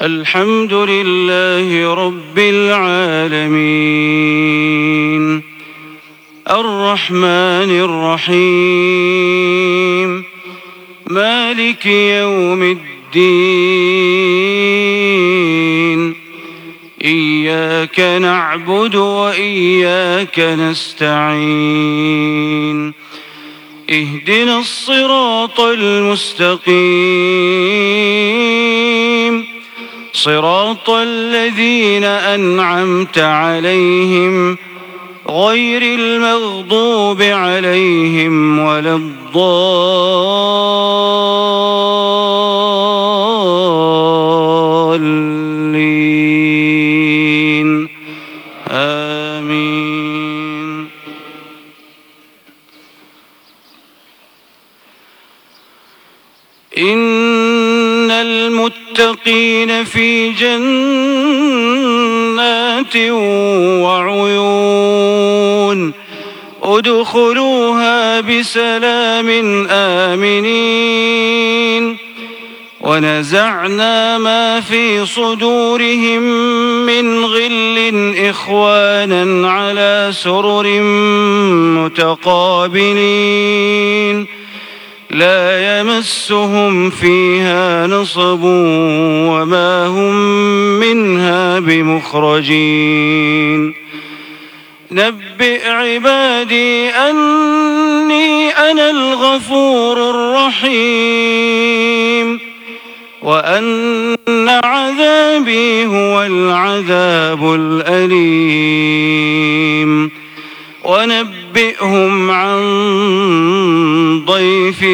الحمد لله رب العالمين الرحمن الرحيم مالك يوم الدين إياك نعبد وإياك نستعين اهدنا الصراط المستقيم صراط الذين أنعمت عليهم غير المغضوب عليهم ولا الضالين آمين. إن المتقين في جنات وعيون ادخلوها بسلام آمنين ونزعنا ما في صدورهم من غل إخوانا على سرر متقابلين لا يمسهم فيها نصب وما هم منها بمخرجين نبئ عبادي أني أنا الغفور الرحيم وأن عذابي هو العذاب الأليم ونبئهم عن ضيف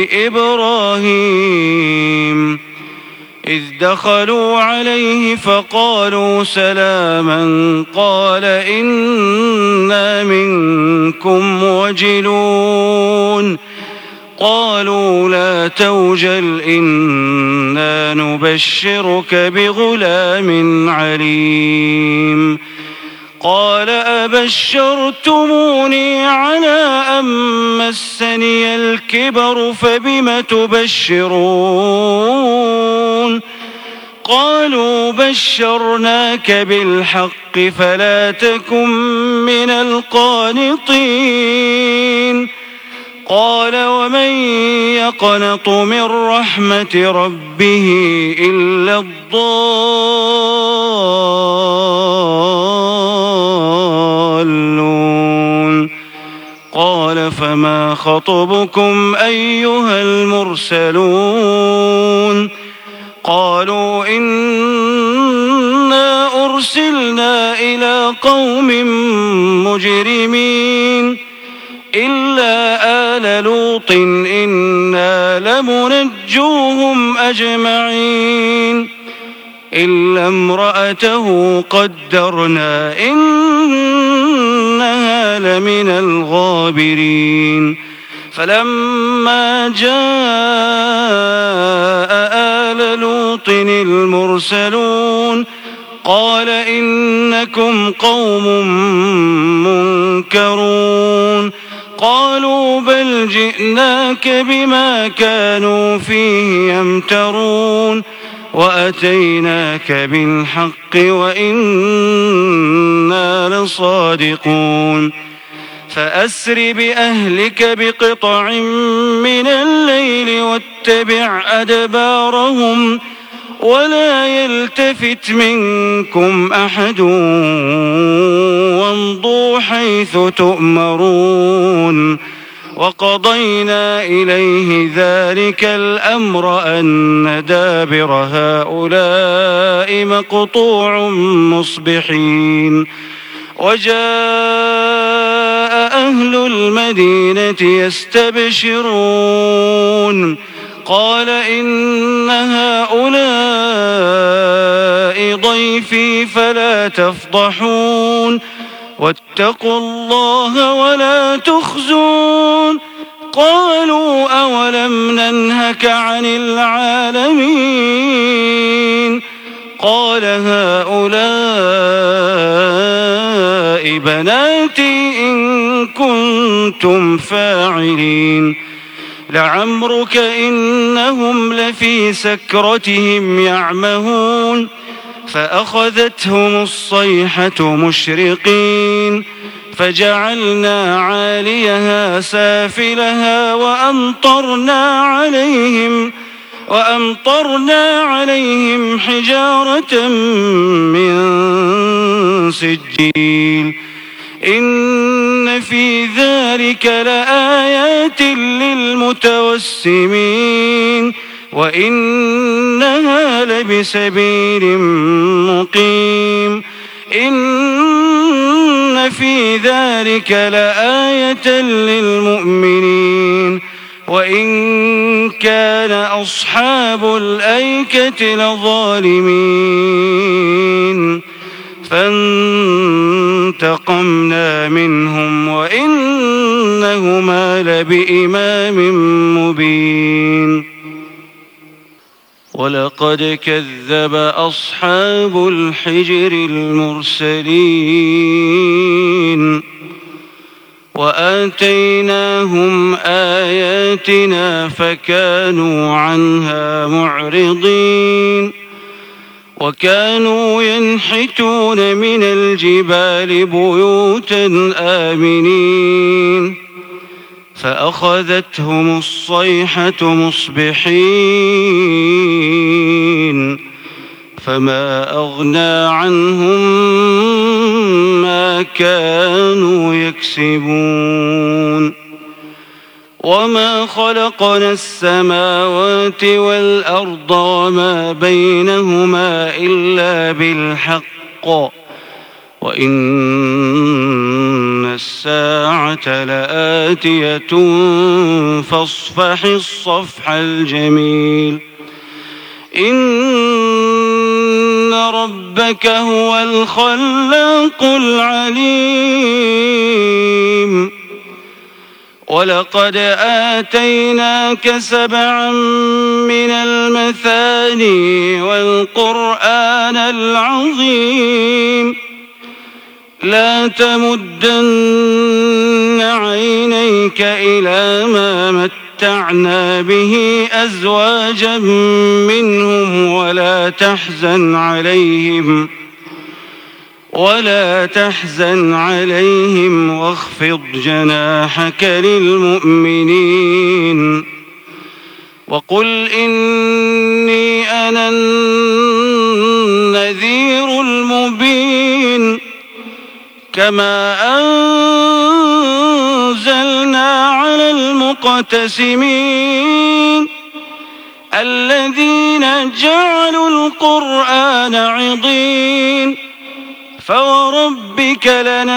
إبراهيم إذ دخلوا عليه فقالوا سلاما قال إنا منكم وجلون قالوا لا توجل إنا نبشرك بغلام عليم قال أبشرتموني على أن مسني الكبر فبم تبشرون قالوا بشرناك بالحق فلا تكن من القانطين قال ومن يقنط من رحمة ربه إلا الضالون قال فما خطبكم أيها المرسلون قالوا إنا أرسلنا إلى قوم مجرمين إلا آل لوط إنا لمنجوهم أجمعين إلا امرأته قدرنا إنها لمن الغابرين فلما جاء آل لوط المرسلون قال إنكم قوم منكرون قالوا بل جئناك بما كانوا فيه يمترون وأتيناك بالحق وإنا لصادقون فأسر بأهلك بقطع من الليل واتبع أدبارهم ولا يلتفت منكم أحد وامضوا حيث تؤمرون وقضينا إليه ذلك الأمر أن دابر هؤلاء مقطوع مصبحين وجاء أهل المدينة يستبشرون قال إن هؤلاء ضيفي فلا تفضحون واتقوا الله ولا تخزون قالوا أولم ننهك عن العالمين قال هؤلاء بناتي إن كنتم فاعلين لعمرك إنهم لفي سكرتهم يعمهون فأخذتهم الصيحة مشرقين فجعلنا عاليها سافلها وأمطرنا عليهم حجارة من سجيل إن في ذلك لآيات للمتوسمين وإنها لبسبيل مقيم إن في ذلك لآية للمؤمنين وإن كان أصحاب الأيكة لظالمين فانتقمنا منهم وإنهما لبإمام مبين ولقد كذب أصحاب الحجر المرسلين وآتيناهم آياتنا فكانوا عنها معرضين وكانوا ينحتون من الجبال بيوتا آمنين فأخذتهم الصيحة مصبحين فما أغنى عنهم ما كانوا يكسبون وما خلقنا السماوات والأرض وما بينهما إلا بالحق وإن الساعة لآتية فاصفح الصفح الجميل إن ربك هو الخلاق العليم ولقد آتيناك 7 من المثاني والقرآن العظيم لا تمدن عينيك إلى ما متعنا به أزواجا منهم ولا تحزن عليهم واخفض جناحك للمؤمنين وقل إني أنا النذير المبين كما أنزلنا على المقتسمين الذين جعلوا القرآن عضين فوربك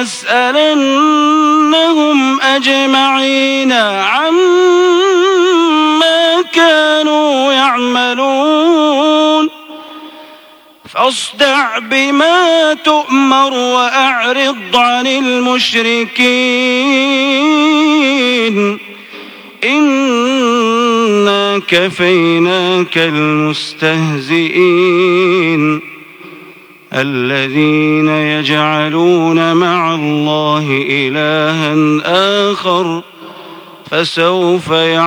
لنسألنهم أجمعين عما كانوا يعملون فاصدع بما تؤمر وأعرض عن المشركين إنا كفيناك المستهزئين الذين يجعلون مع الله إلها آخر فسوف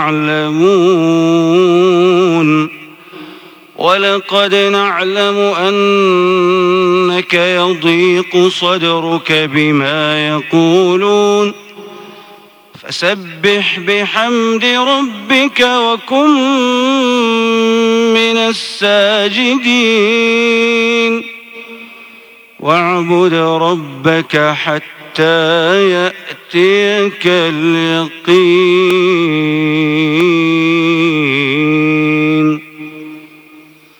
يعلمون ولقد نعلم أنك يضيق صدرك بما يقولون فسبح بحمد ربك وكن من الساجدين واعبد ربك حتى يأتيك اليقين.